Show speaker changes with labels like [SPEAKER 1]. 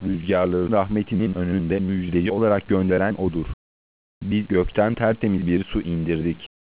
[SPEAKER 1] rüzgarları rahmetinin önünde müjdeci olarak gönderen O'dur. Biz gökten tertemiz bir su indirdik.